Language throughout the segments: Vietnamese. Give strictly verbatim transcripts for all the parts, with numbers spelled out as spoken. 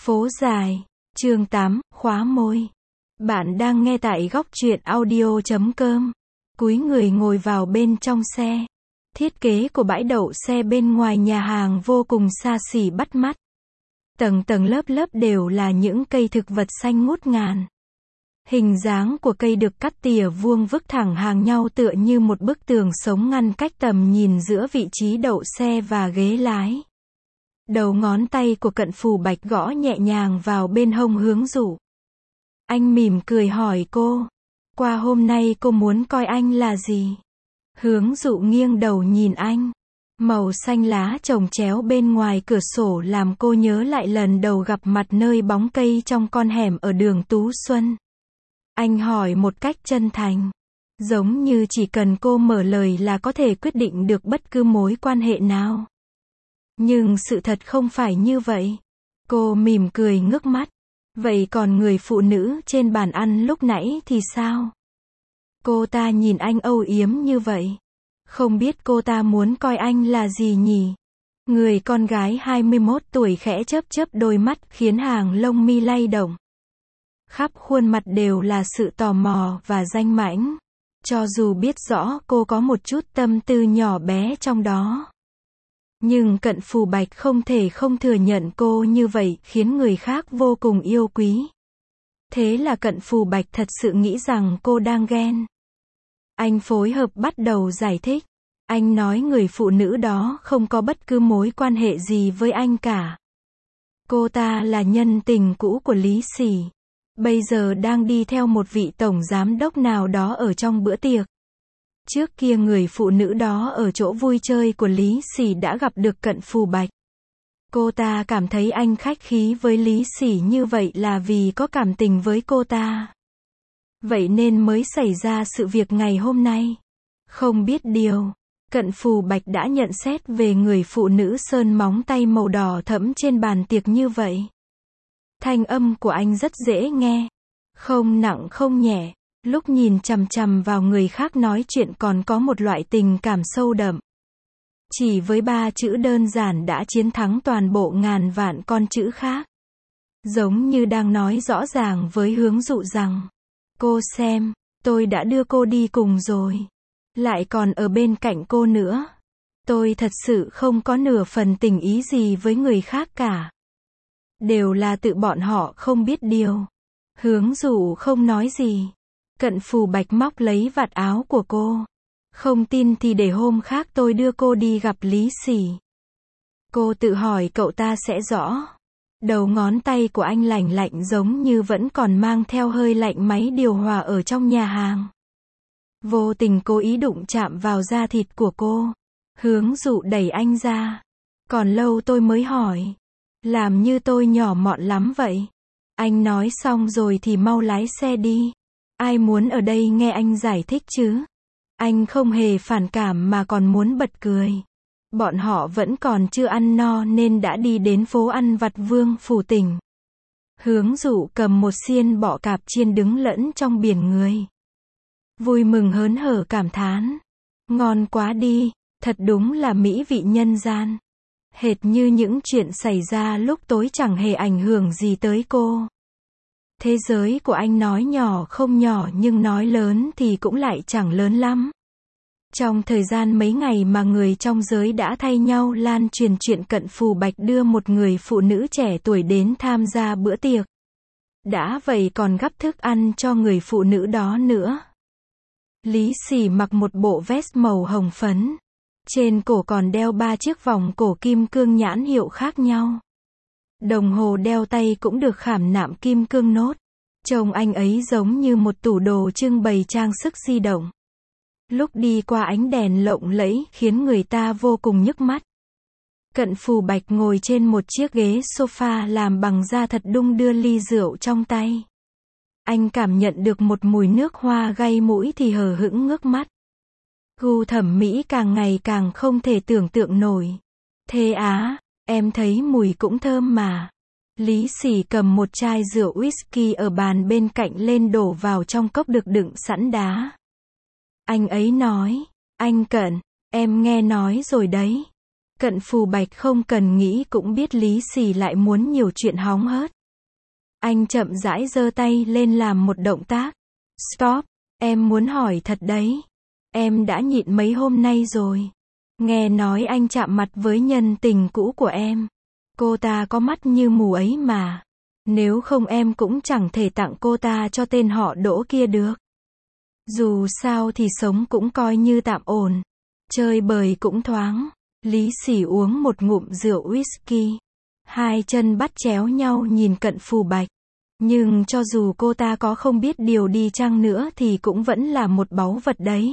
Phố dài, chương tám, khóa môi. Bạn đang nghe tại góc truyện audio chấm com. Cúi người ngồi vào bên trong xe. Thiết kế của bãi đậu xe bên ngoài nhà hàng vô cùng xa xỉ bắt mắt. Tầng tầng lớp lớp đều là những cây thực vật xanh ngút ngàn. Hình dáng của cây được cắt tỉa vuông vức thẳng hàng nhau tựa như một bức tường sống ngăn cách tầm nhìn giữa vị trí đậu xe và ghế lái. Đầu ngón tay của Cận Phù Bạch gõ nhẹ nhàng vào bên hông Hướng Dụ. Anh mỉm cười hỏi cô, qua hôm nay cô muốn coi anh là gì? Hướng Dụ nghiêng đầu nhìn anh. Màu xanh lá chồng chéo bên ngoài cửa sổ làm cô nhớ lại lần đầu gặp mặt nơi bóng cây trong con hẻm ở đường Tú Xuân. Anh hỏi một cách chân thành, giống như chỉ cần cô mở lời là có thể quyết định được bất cứ mối quan hệ nào. Nhưng sự thật không phải như vậy. Cô mỉm cười ngước mắt. Vậy còn người phụ nữ trên bàn ăn lúc nãy thì sao? Cô ta nhìn anh âu yếm như vậy. Không biết cô ta muốn coi anh là gì nhỉ? Người con gái hai mươi mốt tuổi khẽ chớp chớp đôi mắt khiến hàng lông mi lay động. Khắp khuôn mặt đều là sự tò mò và danh mãnh. Cho dù biết rõ cô có một chút tâm tư nhỏ bé trong đó. Nhưng Cận Phù Bạch không thể không thừa nhận cô như vậy khiến người khác vô cùng yêu quý. Thế là Cận Phù Bạch thật sự nghĩ rằng cô đang ghen. Anh phối hợp bắt đầu giải thích. Anh nói người phụ nữ đó không có bất cứ mối quan hệ gì với anh cả. Cô ta là nhân tình cũ của Lý Sỉ. Bây giờ đang đi theo một vị tổng giám đốc nào đó ở trong bữa tiệc. Trước kia người phụ nữ đó ở chỗ vui chơi của Lý Sỉ đã gặp được Cận Phù Bạch. Cô ta cảm thấy anh khách khí với Lý Sỉ như vậy là vì có cảm tình với cô ta. Vậy nên mới xảy ra sự việc ngày hôm nay. Không biết điều, Cận Phù Bạch đã nhận xét về người phụ nữ sơn móng tay màu đỏ thẫm trên bàn tiệc như vậy. Thanh âm của anh rất dễ nghe, không nặng không nhẹ. Lúc nhìn chằm chằm vào người khác nói chuyện còn có một loại tình cảm sâu đậm. Chỉ với ba chữ đơn giản đã chiến thắng toàn bộ ngàn vạn con chữ khác. Giống như đang nói rõ ràng với Hướng Dụ rằng, cô xem, tôi đã đưa cô đi cùng rồi. Lại còn ở bên cạnh cô nữa. Tôi thật sự không có nửa phần tình ý gì với người khác cả. Đều là tự bọn họ không biết điều. Hướng Dụ không nói gì. Cận Phù Bạch móc lấy vạt áo của cô. Không tin thì để hôm khác tôi đưa cô đi gặp Lý Sỉ. Cô tự hỏi cậu ta sẽ rõ. Đầu ngón tay của anh lạnh lạnh giống như vẫn còn mang theo hơi lạnh máy điều hòa ở trong nhà hàng. Vô tình cố ý đụng chạm vào da thịt của cô. Hướng Dụ đẩy anh ra. Còn lâu tôi mới hỏi. Làm như tôi nhỏ mọn lắm vậy. Anh nói xong rồi thì mau lái xe đi. Ai muốn ở đây nghe anh giải thích chứ? Anh không hề phản cảm mà còn muốn bật cười. Bọn họ vẫn còn chưa ăn no nên đã đi đến phố ăn vặt Vương Phủ Tỉnh. Hướng Dụ cầm một xiên bọ cạp chiên đứng lẫn trong biển người. Vui mừng hớn hở cảm thán. Ngon quá đi, thật đúng là mỹ vị nhân gian. Hệt như những chuyện xảy ra lúc tối chẳng hề ảnh hưởng gì tới cô. Thế giới của anh nói nhỏ không nhỏ nhưng nói lớn thì cũng lại chẳng lớn lắm. Trong thời gian mấy ngày mà người trong giới đã thay nhau lan truyền chuyện Cận Phù Bạch đưa một người phụ nữ trẻ tuổi đến tham gia bữa tiệc. Đã vậy còn gắp thức ăn cho người phụ nữ đó nữa. Lý Sỉ mặc một bộ vest màu hồng phấn. Trên cổ còn đeo ba chiếc vòng cổ kim cương nhãn hiệu khác nhau. Đồng hồ đeo tay cũng được khảm nạm kim cương nốt. Trông anh ấy giống như một tủ đồ trưng bày trang sức di động. Lúc đi qua ánh đèn lộng lẫy khiến người ta vô cùng nhức mắt. Cận Phù Bạch ngồi trên một chiếc ghế sofa làm bằng da thật đung đưa ly rượu trong tay. Anh cảm nhận được một mùi nước hoa gây mũi thì hờ hững ngước mắt. Gu thẩm mỹ càng ngày càng không thể tưởng tượng nổi. Thế á, em thấy mùi cũng thơm mà. Lý Sỉ cầm một chai rượu whisky ở bàn bên cạnh lên đổ vào trong cốc được đựng sẵn đá. Anh ấy nói, anh Cận, em nghe nói rồi đấy. Cận Phù Bạch không cần nghĩ cũng biết Lý Sỉ lại muốn nhiều chuyện hóng hớt. Anh chậm rãi giơ tay lên làm một động tác. Stop, em muốn hỏi thật đấy. Em đã nhịn mấy hôm nay rồi. Nghe nói anh chạm mặt với nhân tình cũ của em. Cô ta có mắt như mù ấy mà. Nếu không em cũng chẳng thể tặng cô ta cho tên họ Đỗ kia được. Dù sao thì sống cũng coi như tạm ổn. Chơi bời cũng thoáng. Lý Sỉ uống một ngụm rượu whisky. Hai chân bắt chéo nhau nhìn Cận Phù Bạch. Nhưng cho dù cô ta có không biết điều đi chăng nữa thì cũng vẫn là một báu vật đấy.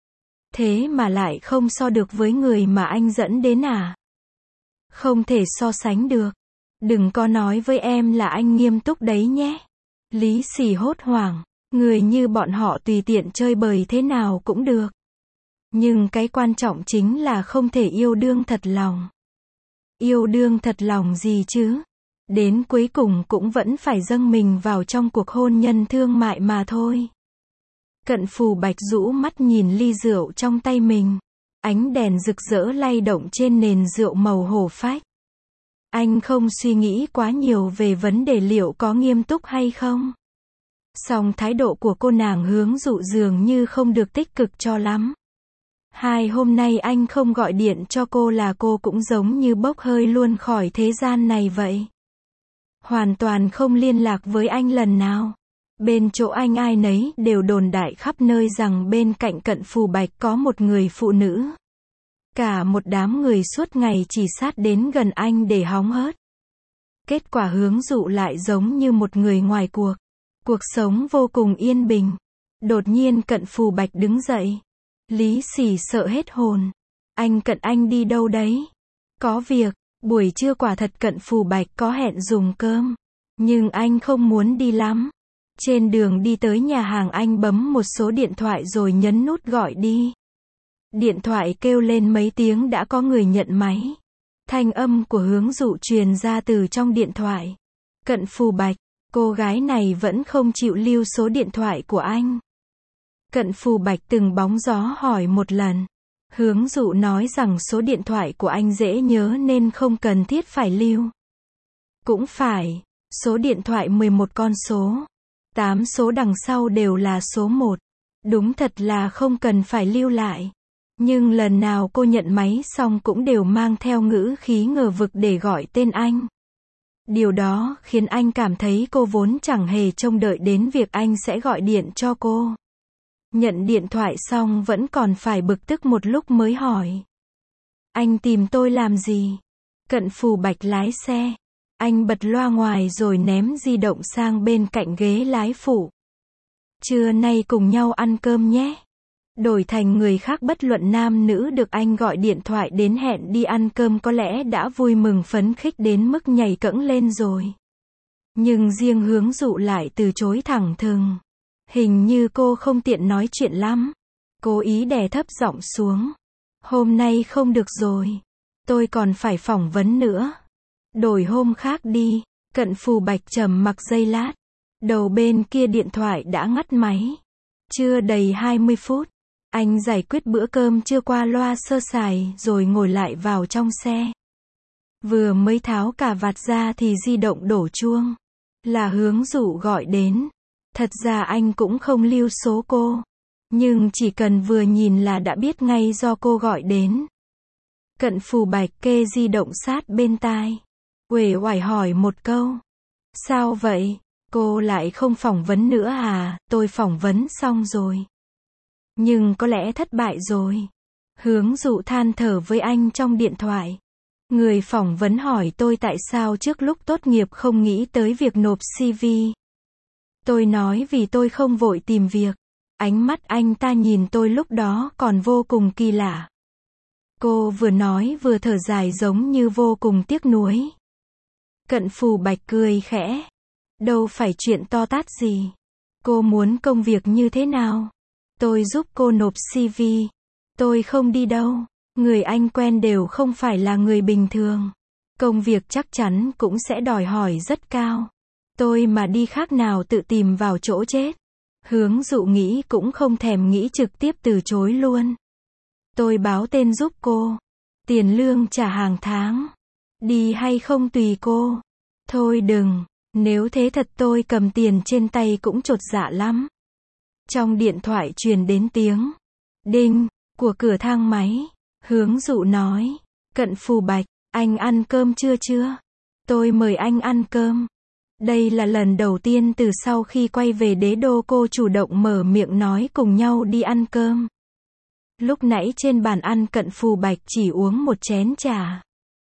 Thế mà lại không so được với người mà anh dẫn đến à? Không thể so sánh được. Đừng có nói với em là anh nghiêm túc đấy nhé. Lý Sỉ hốt hoảng. Người như bọn họ tùy tiện chơi bời thế nào cũng được. Nhưng cái quan trọng chính là không thể yêu đương thật lòng. Yêu đương thật lòng gì chứ? Đến cuối cùng cũng vẫn phải dâng mình vào trong cuộc hôn nhân thương mại mà thôi. Cận Phù Bạch rũ mắt nhìn ly rượu trong tay mình. Ánh đèn rực rỡ lay động trên nền rượu màu hổ phách. Anh không suy nghĩ quá nhiều về vấn đề liệu có nghiêm túc hay không. Song thái độ của cô nàng hướng dụ dường như không được tích cực cho lắm. Hai hôm nay anh không gọi điện cho cô là cô cũng giống như bốc hơi luôn khỏi thế gian này vậy. Hoàn toàn không liên lạc với anh lần nào. Bên chỗ anh ai nấy đều đồn đại khắp nơi rằng bên cạnh Cận Phù Bạch có một người phụ nữ. Cả một đám người suốt ngày chỉ sát đến gần anh để hóng hớt. Kết quả hướng dụ lại giống như một người ngoài cuộc. Cuộc sống vô cùng yên bình. Đột nhiên Cận Phù Bạch đứng dậy. Lý Sỉ sợ hết hồn. Anh Cận anh đi đâu đấy? Có việc. Buổi trưa quả thật Cận Phù Bạch có hẹn dùng cơm. Nhưng anh không muốn đi lắm. Trên đường đi tới nhà hàng anh bấm một số điện thoại rồi nhấn nút gọi đi. Điện thoại kêu lên mấy tiếng đã có người nhận máy. Thanh âm của hướng dụ truyền ra từ trong điện thoại. Cận Phù Bạch, cô gái này vẫn không chịu lưu số điện thoại của anh. Cận Phù Bạch từng bóng gió hỏi một lần. Hướng dụ nói rằng số điện thoại của anh dễ nhớ nên không cần thiết phải lưu. Cũng phải, số điện thoại mười một con số. tám số đằng sau đều là số một. Đúng thật là không cần phải lưu lại. Nhưng lần nào cô nhận máy xong cũng đều mang theo ngữ khí ngờ vực để gọi tên anh. Điều đó khiến anh cảm thấy cô vốn chẳng hề trông đợi đến việc anh sẽ gọi điện cho cô. Nhận điện thoại xong vẫn còn phải bực tức một lúc mới hỏi. Anh tìm tôi làm gì? Cận Phù Bạch lái xe. Anh bật loa ngoài rồi ném di động sang bên cạnh ghế lái phụ. Trưa nay cùng nhau ăn cơm nhé. Đổi thành người khác bất luận nam nữ được anh gọi điện thoại đến hẹn đi ăn cơm có lẽ đã vui mừng phấn khích đến mức nhảy cẫng lên rồi. Nhưng riêng hướng dụ lại từ chối thẳng thừng. Hình như cô không tiện nói chuyện lắm. Cố ý đè thấp giọng xuống. Hôm nay không được rồi. Tôi còn phải phỏng vấn nữa. Đổi hôm khác đi. Cận Phù Bạch trầm mặc giây lát. Đầu bên kia điện thoại đã ngắt máy. Chưa đầy hai mươi phút. Anh giải quyết bữa cơm trưa qua loa sơ sài rồi ngồi lại vào trong xe. Vừa mới tháo cà vạt ra thì di động đổ chuông. Là hướng dụ gọi đến. Thật ra anh cũng không lưu số cô. Nhưng chỉ cần vừa nhìn là đã biết ngay do cô gọi đến. Cận Phù Bạch kê di động sát bên tai. Uể oải hỏi một câu. Sao vậy? Cô lại không phỏng vấn nữa à? Tôi phỏng vấn xong rồi. Nhưng có lẽ thất bại rồi. Hướng dụ than thở với anh trong điện thoại. Người phỏng vấn hỏi tôi tại sao trước lúc tốt nghiệp không nghĩ tới việc nộp xê vê. Tôi nói vì tôi không vội tìm việc. Ánh mắt anh ta nhìn tôi lúc đó còn vô cùng kỳ lạ. Cô vừa nói vừa thở dài giống như vô cùng tiếc nuối. Cận Phù Bạch cười khẽ. Đâu phải chuyện to tát gì. Cô muốn công việc như thế nào? Tôi giúp cô nộp xê vê. Tôi không đi đâu. Người anh quen đều không phải là người bình thường. Công việc chắc chắn cũng sẽ đòi hỏi rất cao. Tôi mà đi khác nào tự tìm vào chỗ chết. Hướng dụ nghĩ cũng không thèm nghĩ trực tiếp từ chối luôn. Tôi báo tên giúp cô. Tiền lương trả hàng tháng. Đi hay không tùy cô. Thôi đừng. Nếu thế thật tôi cầm tiền trên tay cũng chột dạ lắm. Trong điện thoại truyền đến tiếng đinh của cửa thang máy. Hướng dụ nói, Cận Phù Bạch, anh ăn cơm chưa chưa? Tôi mời anh ăn cơm. Đây là lần đầu tiên từ sau khi quay về đế đô cô chủ động mở miệng nói cùng nhau đi ăn cơm. Lúc nãy trên bàn ăn Cận Phù Bạch chỉ uống một chén trà.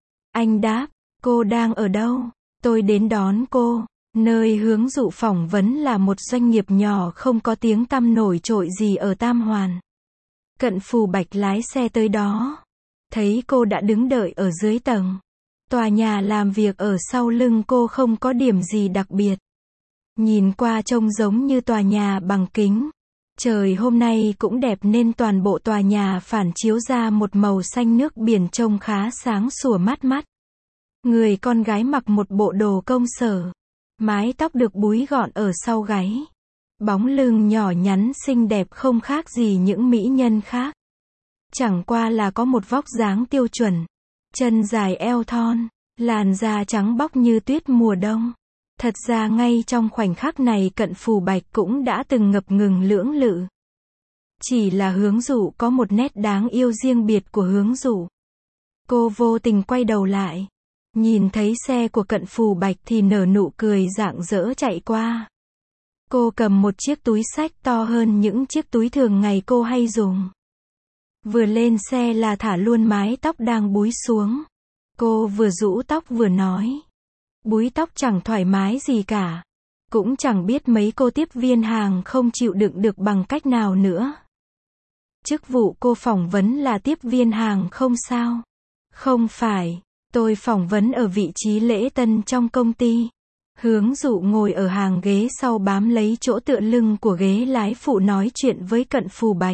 Anh đáp, cô đang ở đâu? Tôi đến đón cô. Nơi hướng dụ phỏng vấn là một doanh nghiệp nhỏ không có tiếng tăm nổi trội gì ở Tam Hoàn. Cận Phù Bạch lái xe tới đó. Thấy cô đã đứng đợi ở dưới tầng. Tòa nhà làm việc ở sau lưng cô không có điểm gì đặc biệt. Nhìn qua trông giống như tòa nhà bằng kính. Trời hôm nay cũng đẹp nên toàn bộ tòa nhà phản chiếu ra một màu xanh nước biển trông khá sáng sủa mát mắt. Người con gái mặc một bộ đồ công sở. Mái tóc được búi gọn ở sau gáy. Bóng lưng nhỏ nhắn xinh đẹp không khác gì những mỹ nhân khác. Chẳng qua là có một vóc dáng tiêu chuẩn. Chân dài eo thon, làn da trắng bóc như tuyết mùa đông. Thật ra ngay trong khoảnh khắc này Cận Phù Bạch cũng đã từng ngập ngừng lưỡng lự. Chỉ là Hướng Dụ có một nét đáng yêu riêng biệt của Hướng Dụ. Cô vô tình quay đầu lại. Nhìn thấy xe của Cận Phù Bạch thì nở nụ cười rạng rỡ chạy qua. Cô cầm một chiếc túi xách to hơn những chiếc túi thường ngày cô hay dùng. Vừa lên xe là thả luôn mái tóc đang búi xuống. Cô vừa rũ tóc vừa nói. Búi tóc chẳng thoải mái gì cả. Cũng chẳng biết mấy cô tiếp viên hàng không chịu đựng được bằng cách nào nữa. Chức vụ cô phỏng vấn là tiếp viên hàng không sao? Không phải. Tôi phỏng vấn ở vị trí lễ tân trong công ty. Hướng Dụ ngồi ở hàng ghế sau bám lấy chỗ tựa lưng của ghế lái phụ nói chuyện với Cận Phù Bạch.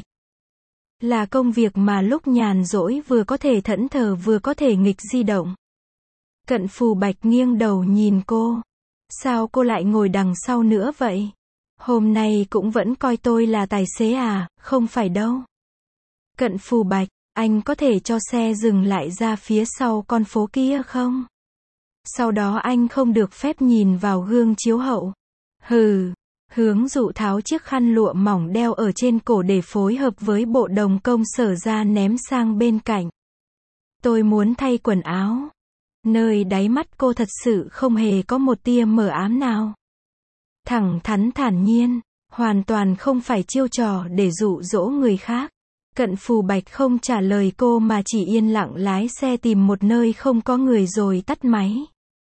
Là công việc mà lúc nhàn rỗi vừa có thể thẫn thờ vừa có thể nghịch di động. Cận Phù Bạch nghiêng đầu nhìn cô. Sao cô lại ngồi đằng sau nữa vậy? Hôm nay cũng vẫn coi tôi là tài xế à? Không phải đâu. Cận Phù Bạch, anh có thể cho xe dừng lại ra phía sau con phố kia không? Sau đó anh không được phép nhìn vào gương chiếu hậu. Hừ. Hướng Dụ tháo chiếc khăn lụa mỏng đeo ở trên cổ để phối hợp với bộ đồng công sở ra ném sang bên cạnh. Tôi muốn thay quần áo. Nơi đáy mắt cô thật sự không hề có một tia mờ ám nào. Thẳng thắn thản nhiên, hoàn toàn không phải chiêu trò để dụ dỗ người khác. Cận Phù Bạch không trả lời cô mà chỉ yên lặng lái xe tìm một nơi không có người rồi tắt máy.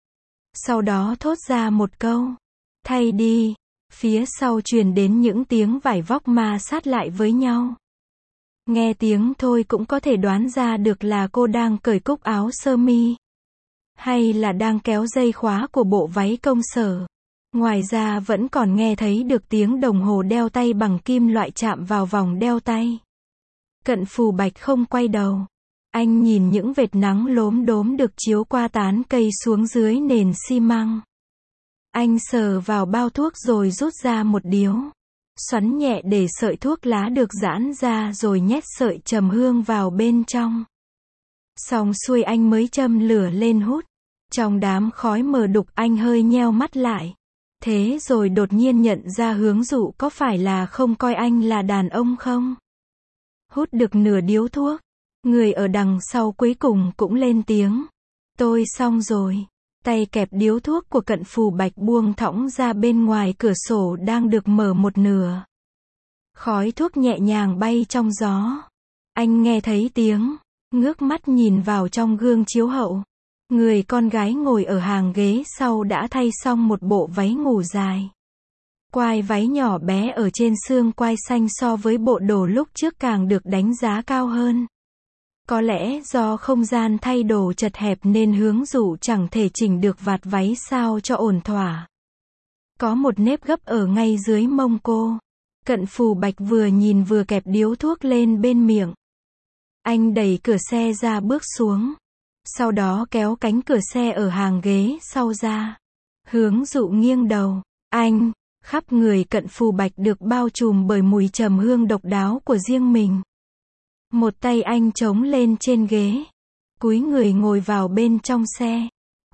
Sau đó thốt ra một câu. Thay đi. Phía sau truyền đến những tiếng vải vóc ma sát lại với nhau. Nghe tiếng thôi cũng có thể đoán ra được là cô đang cởi cúc áo sơ mi. Hay là đang kéo dây khóa của bộ váy công sở. Ngoài ra vẫn còn nghe thấy được tiếng đồng hồ đeo tay bằng kim loại chạm vào vòng đeo tay. Cận Phù Bạch không quay đầu. Anh nhìn những vệt nắng lốm đốm được chiếu qua tán cây xuống dưới nền xi măng. Anh sờ vào bao thuốc rồi rút ra một điếu. Xoắn nhẹ để sợi thuốc lá được giãn ra rồi nhét sợi trầm hương vào bên trong. Xong xuôi anh mới châm lửa lên hút. Trong đám khói mờ đục anh hơi nheo mắt lại. Thế rồi đột nhiên nhận ra Hướng Dụ có phải là không coi anh là đàn ông không? Hút được nửa điếu thuốc. Người ở đằng sau cuối cùng cũng lên tiếng. Tôi xong rồi. Tay kẹp điếu thuốc của Cận Phù Bạch buông thõng ra bên ngoài cửa sổ đang được mở một nửa. Khói thuốc nhẹ nhàng bay trong gió. Anh nghe thấy tiếng. Ngước mắt nhìn vào trong gương chiếu hậu. Người con gái ngồi ở hàng ghế sau đã thay xong một bộ váy ngủ dài. Quai váy nhỏ bé ở trên xương quai xanh so với bộ đồ lúc trước càng được đánh giá cao hơn. Có lẽ do không gian thay đồ chật hẹp nên Hướng Dụ chẳng thể chỉnh được vạt váy sao cho ổn thỏa. Có một nếp gấp ở ngay dưới mông cô. Cận Phù Bạch vừa nhìn vừa kẹp điếu thuốc lên bên miệng. Anh đẩy cửa xe ra bước xuống. Sau đó kéo cánh cửa xe ở hàng ghế sau ra. Hướng Dụ nghiêng đầu. Anh, khắp người Cận Phù Bạch được bao trùm bởi mùi trầm hương độc đáo của riêng mình. Một tay anh chống lên trên ghế. Cúi người ngồi vào bên trong xe.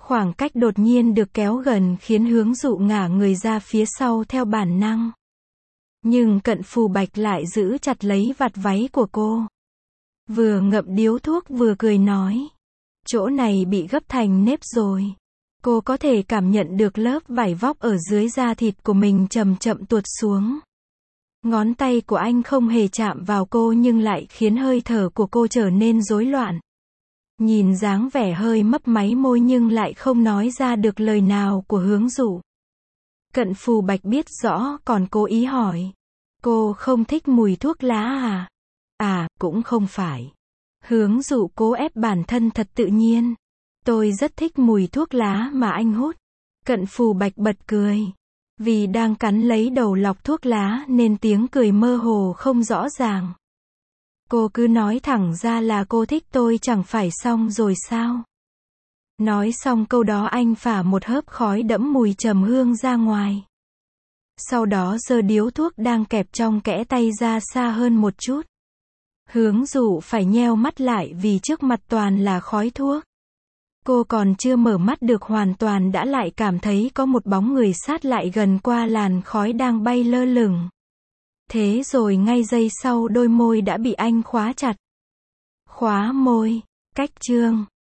Khoảng cách đột nhiên được kéo gần khiến Hướng Dụ ngả người ra phía sau theo bản năng. Nhưng Cận Phù Bạch lại giữ chặt lấy vạt váy của cô. Vừa ngậm điếu thuốc vừa cười nói. Chỗ này bị gấp thành nếp rồi. Cô có thể cảm nhận được lớp vải vóc ở dưới da thịt của mình chậm chậm tuột xuống. Ngón tay của anh không hề chạm vào cô nhưng lại khiến hơi thở của cô trở nên rối loạn. Nhìn dáng vẻ hơi mấp máy môi nhưng lại không nói ra được lời nào của Hướng Dụ. Cận Phù Bạch biết rõ còn cố ý hỏi. Cô không thích mùi thuốc lá à? À, cũng không phải. Hướng Dụ cố ép bản thân thật tự nhiên. Tôi rất thích mùi thuốc lá mà anh hút. Cận Phù Bạch bật cười. Vì đang cắn lấy đầu lọc thuốc lá nên tiếng cười mơ hồ không rõ ràng. Cô cứ nói thẳng ra là cô thích tôi chẳng phải xong rồi sao? Nói xong câu đó anh phả một hớp khói đẫm mùi trầm hương ra ngoài. Sau đó giơ điếu thuốc đang kẹp trong kẽ tay ra xa hơn một chút. Hướng Dụ phải nheo mắt lại vì trước mặt toàn là khói thuốc. Cô còn chưa mở mắt được hoàn toàn đã lại cảm thấy có một bóng người sát lại gần qua làn khói đang bay lơ lửng. Thế rồi ngay giây sau đôi môi đã bị anh khóa chặt. Khóa môi. Cách chương